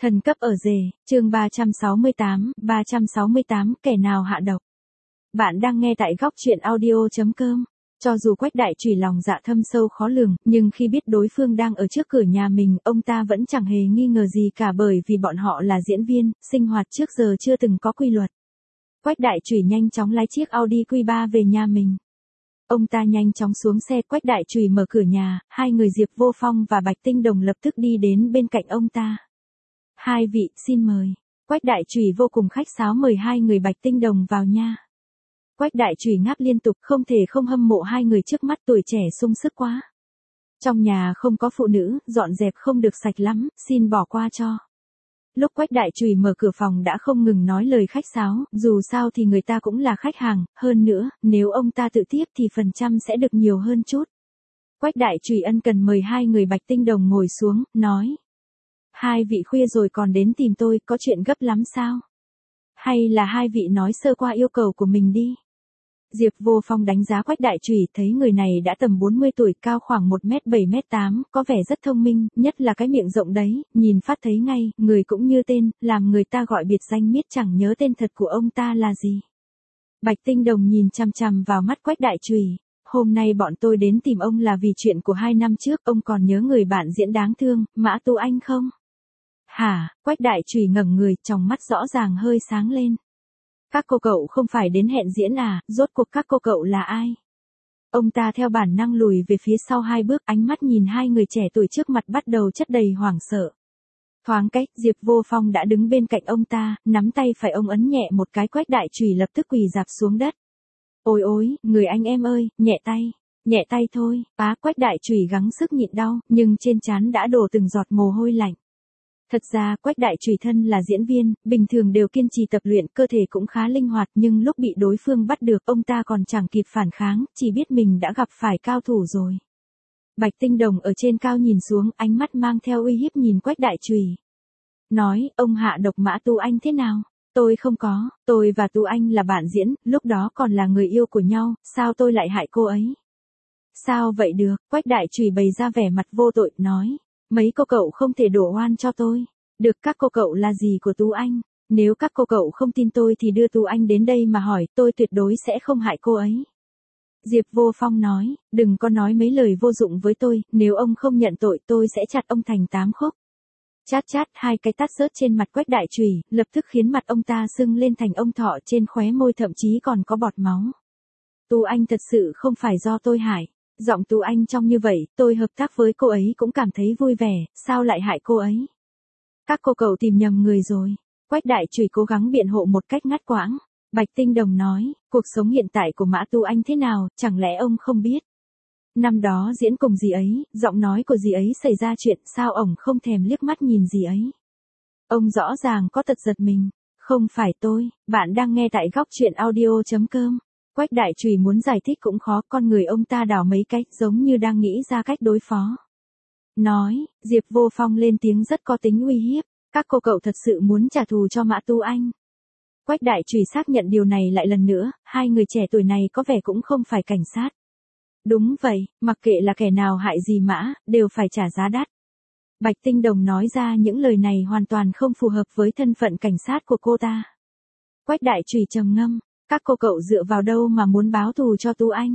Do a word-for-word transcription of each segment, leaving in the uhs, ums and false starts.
Thần cấp ở rể, chương ba trăm sáu mươi tám, ba trăm sáu mươi tám, kẻ nào hạ độc. Bạn đang nghe tại góc truyện audio.com. Cho dù Quách Đại Trùy lòng dạ thâm sâu khó lường, nhưng khi biết đối phương đang ở trước cửa nhà mình, ông ta vẫn chẳng hề nghi ngờ gì cả bởi vì bọn họ là diễn viên, sinh hoạt trước giờ chưa từng có quy luật. Quách Đại Trùy nhanh chóng lái chiếc Audi Q ba về nhà mình. Ông ta nhanh chóng xuống xe, Quách Đại Trùy mở cửa nhà, hai người Diệp Vô Phong và Bạch Tinh Đồng lập tức đi đến bên cạnh ông ta. Hai vị, xin mời. Quách Đại Trùy vô cùng khách sáo mời hai người Bạch Tinh Đồng vào nha. Quách Đại Trùy ngáp liên tục, không thể không hâm mộ hai người trước mắt, tuổi trẻ sung sức quá. Trong nhà không có phụ nữ, dọn dẹp không được sạch lắm, xin bỏ qua cho. Lúc Quách Đại Trùy mở cửa phòng đã không ngừng nói lời khách sáo, dù sao thì người ta cũng là khách hàng, hơn nữa, nếu ông ta tự tiếp thì phần trăm sẽ được nhiều hơn chút. Quách Đại Trùy ân cần mời hai người Bạch Tinh Đồng ngồi xuống, nói. Hai vị khuya rồi còn đến tìm tôi, có chuyện gấp lắm sao? Hay là hai vị nói sơ qua yêu cầu của mình đi? Diệp Vô Phong đánh giá Quách Đại Trùy, thấy người này đã tầm bốn mươi tuổi, cao khoảng một mét bảy mét tám, có vẻ rất thông minh, nhất là cái miệng rộng đấy, nhìn phát thấy ngay, người cũng như tên, làm người ta gọi biệt danh miết chẳng nhớ tên thật của ông ta là gì. Bạch Tinh Đồng nhìn chằm chằm vào mắt Quách Đại Trùy. Hôm nay bọn tôi đến tìm ông là vì chuyện của hai năm trước, ông còn nhớ người bạn diễn đáng thương, Mã Tu Anh không? Hả? Quách Đại Trùy ngẩng người, trong mắt rõ ràng hơi sáng lên. Các cô cậu không phải đến hẹn diễn à, rốt cuộc các cô cậu là ai? Ông ta theo bản năng lùi về phía sau hai bước, ánh mắt nhìn hai người trẻ tuổi trước mặt bắt đầu chất đầy hoảng sợ. Thoáng cách, Diệp Vô Phong đã đứng bên cạnh ông ta, nắm tay phải ông ấn nhẹ một cái, Quách Đại Trùy lập tức quỳ rạp xuống đất. Ôi ôi, người anh em ơi, nhẹ tay, nhẹ tay thôi, á Quách Đại Trùy gắng sức nhịn đau, nhưng trên trán đã đổ từng giọt mồ hôi lạnh. Thật ra Quách Đại Trùy thân là diễn viên, bình thường đều kiên trì tập luyện, cơ thể cũng khá linh hoạt, nhưng lúc bị đối phương bắt được, ông ta còn chẳng kịp phản kháng, chỉ biết mình đã gặp phải cao thủ rồi. Bạch Tinh Đồng ở trên cao nhìn xuống, ánh mắt mang theo uy hiếp nhìn Quách Đại Trùy. Nói, ông hạ độc Mã Tu Anh thế nào? Tôi không có, tôi và Tu Anh là bạn diễn, lúc đó còn là người yêu của nhau, sao tôi lại hại cô ấy? Sao vậy được? Quách Đại Trùy bày ra vẻ mặt vô tội, nói. Mấy cô cậu không thể đổ oan cho tôi. Được, các cô cậu là gì của Tú Anh? Nếu các cô cậu không tin tôi thì đưa Tú Anh đến đây mà hỏi, tôi tuyệt đối sẽ không hại cô ấy. Diệp Vô Phong nói, đừng có nói mấy lời vô dụng với tôi, nếu ông không nhận tội tôi sẽ chặt ông thành tám khúc. Chát chát, hai cái tát rớt trên mặt Quách Đại Trùy, lập tức khiến mặt ông ta sưng lên thành ông thọ, trên khóe môi thậm chí còn có bọt máu. Tú Anh thật sự không phải do tôi hại. Giọng Tú Anh trong như vậy, tôi hợp tác với cô ấy cũng cảm thấy vui vẻ, sao lại hại cô ấy? Các cô cậu tìm nhầm người rồi. Quách Đại Trùy cố gắng biện hộ một cách ngắt quãng. Bạch Tinh Đồng nói, cuộc sống hiện tại của Mã Tu Anh thế nào, chẳng lẽ ông không biết? Năm đó diễn cùng dì ấy, giọng nói của dì ấy xảy ra chuyện, sao ổng không thèm liếc mắt nhìn dì ấy? Ông rõ ràng có tật giật mình. Không phải tôi, bạn đang nghe tại góc truyện audio.com. Quách Đại Trùy muốn giải thích cũng khó, con người ông ta đảo mấy cách giống như đang nghĩ ra cách đối phó. Nói, Diệp Vô Phong lên tiếng rất có tính uy hiếp, các cô cậu thật sự muốn trả thù cho Mã Tu Anh. Quách Đại Trùy xác nhận điều này lại lần nữa, hai người trẻ tuổi này có vẻ cũng không phải cảnh sát. Đúng vậy, mặc kệ là kẻ nào hại gì Mã, đều phải trả giá đắt. Bạch Tinh Đồng nói ra những lời này hoàn toàn không phù hợp với thân phận cảnh sát của cô ta. Quách Đại Trùy trầm ngâm. Các cô cậu dựa vào đâu mà muốn báo thù cho Tú Anh?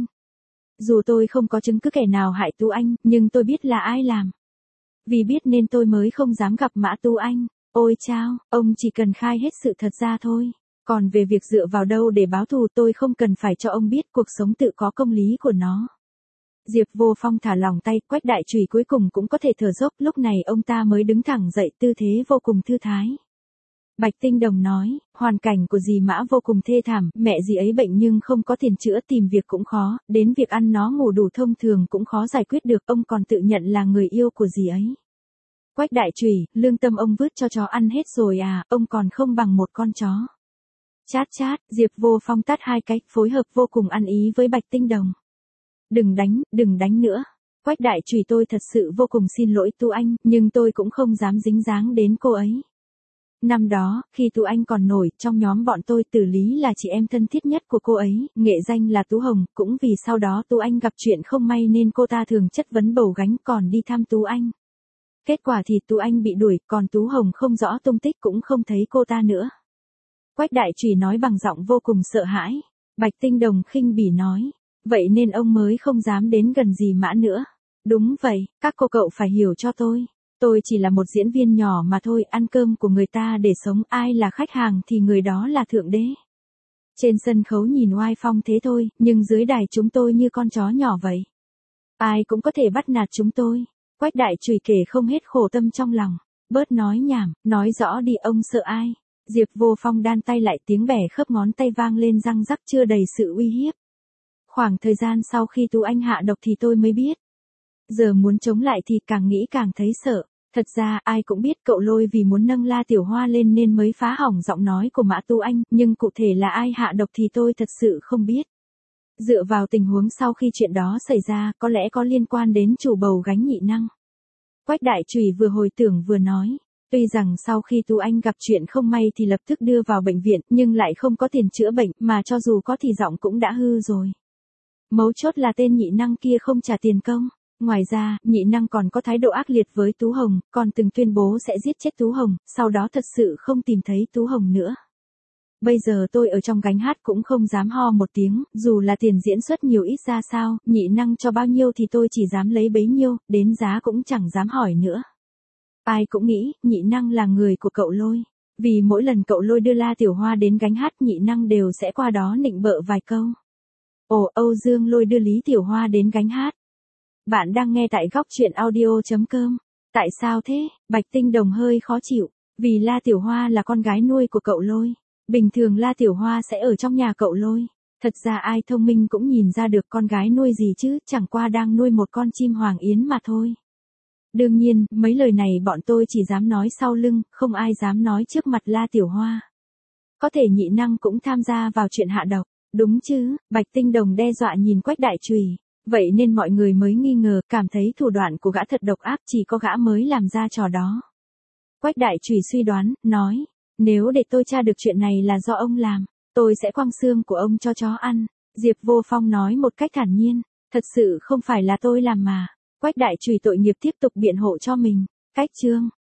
Dù tôi không có chứng cứ kẻ nào hại Tú Anh, nhưng tôi biết là ai làm. Vì biết nên tôi mới không dám gặp Mã Tu Anh. Ôi chao, ông chỉ cần khai hết sự thật ra thôi. Còn về việc dựa vào đâu để báo thù tôi không cần phải cho ông biết, cuộc sống tự có công lý của nó. Diệp Vô Phong thả lỏng tay, Quách Đại Trùy cuối cùng cũng có thể thở dốc, lúc này ông ta mới đứng thẳng dậy, tư thế vô cùng thư thái. Bạch Tinh Đồng nói, hoàn cảnh của dì Mã vô cùng thê thảm, mẹ dì ấy bệnh nhưng không có tiền chữa, tìm việc cũng khó, đến việc ăn nó ngủ đủ thông thường cũng khó giải quyết được, ông còn tự nhận là người yêu của dì ấy. Quách Đại Trùy, lương tâm ông vứt cho chó ăn hết rồi à, ông còn không bằng một con chó. Chát chát, Diệp Vô Phong tát hai cách, phối hợp vô cùng ăn ý với Bạch Tinh Đồng. Đừng đánh, đừng đánh nữa. Quách Đại Trùy, tôi thật sự vô cùng xin lỗi Tu Anh, nhưng tôi cũng không dám dính dáng đến cô ấy. Năm đó, khi Tú Anh còn nổi, trong nhóm bọn tôi Tử Lý là chị em thân thiết nhất của cô ấy, nghệ danh là Tú Hồng, cũng vì sau đó Tú Anh gặp chuyện không may nên cô ta thường chất vấn bầu gánh còn đi thăm Tú Anh. Kết quả thì Tú Anh bị đuổi, còn Tú Hồng không rõ tung tích cũng không thấy cô ta nữa. Quách Đại Trùy nói bằng giọng vô cùng sợ hãi. Bạch Tinh Đồng khinh bỉ nói, vậy nên ông mới không dám đến gần dì Mã nữa. Đúng vậy, các cô cậu phải hiểu cho tôi. Tôi chỉ là một diễn viên nhỏ mà thôi, ăn cơm của người ta để sống, ai là khách hàng thì người đó là thượng đế. Trên sân khấu nhìn oai phong thế thôi, nhưng dưới đài chúng tôi như con chó nhỏ vậy. Ai cũng có thể bắt nạt chúng tôi. Quách Đại Trùy kể không hết khổ tâm trong lòng. Bớt nói nhảm, nói rõ đi, ông sợ ai? Diệp Vô Phong đan tay lại, tiếng bẻ khớp ngón tay vang lên răng rắc chưa đầy sự uy hiếp. Khoảng thời gian sau khi Tú Anh hạ độc thì tôi mới biết. Giờ muốn chống lại thì càng nghĩ càng thấy sợ. Thật ra ai cũng biết cậu Lôi vì muốn nâng La Tiểu Hoa lên nên mới phá hỏng giọng nói của Mã Tú Anh, nhưng cụ thể là ai hạ độc thì tôi thật sự không biết. Dựa vào tình huống sau khi chuyện đó xảy ra, có lẽ có liên quan đến chủ bầu gánh Nhị Năng. Quách Đại Trùy vừa hồi tưởng vừa nói. Tuy rằng sau khi Tú Anh gặp chuyện không may thì lập tức đưa vào bệnh viện, nhưng lại không có tiền chữa bệnh, mà cho dù có thì giọng cũng đã hư rồi. Mấu chốt là tên Nhị Năng kia không trả tiền công. Ngoài ra, Nhị Năng còn có thái độ ác liệt với Tú Hồng, còn từng tuyên bố sẽ giết chết Tú Hồng, sau đó thật sự không tìm thấy Tú Hồng nữa. Bây giờ tôi ở trong gánh hát cũng không dám ho một tiếng, dù là tiền diễn xuất nhiều ít ra sao, Nhị Năng cho bao nhiêu thì tôi chỉ dám lấy bấy nhiêu, đến giá cũng chẳng dám hỏi nữa. Ai cũng nghĩ, Nhị Năng là người của cậu Lôi. Vì mỗi lần cậu Lôi đưa La Tiểu Hoa đến gánh hát, Nhị Năng đều sẽ qua đó nịnh bợ vài câu. Ồ, Âu Dương Lôi đưa Lý Tiểu Hoa đến gánh hát. Bạn đang nghe tại góc truyện audio chấm com. Tại sao thế? Bạch Tinh Đồng hơi khó chịu. Vì La Tiểu Hoa là con gái nuôi của cậu Lôi. Bình thường La Tiểu Hoa sẽ ở trong nhà cậu Lôi. Thật ra ai thông minh cũng nhìn ra được con gái nuôi gì chứ, chẳng qua đang nuôi một con chim hoàng yến mà thôi. Đương nhiên, mấy lời này bọn tôi chỉ dám nói sau lưng, không ai dám nói trước mặt La Tiểu Hoa. Có thể Nhị Năng cũng tham gia vào chuyện hạ độc, đúng chứ? Bạch Tinh Đồng đe dọa nhìn Quách Đại Trùy. Vậy nên mọi người mới nghi ngờ, cảm thấy thủ đoạn của gã thật độc ác, chỉ có gã mới làm ra trò đó. Quách Đại Trùy suy đoán, nói, nếu để tôi tra được chuyện này là do ông làm, tôi sẽ quăng xương của ông cho chó ăn. Diệp Vô Phong nói một cách thản nhiên, thật sự không phải là tôi làm mà. Quách Đại Trùy tội nghiệp tiếp tục biện hộ cho mình. Cách chương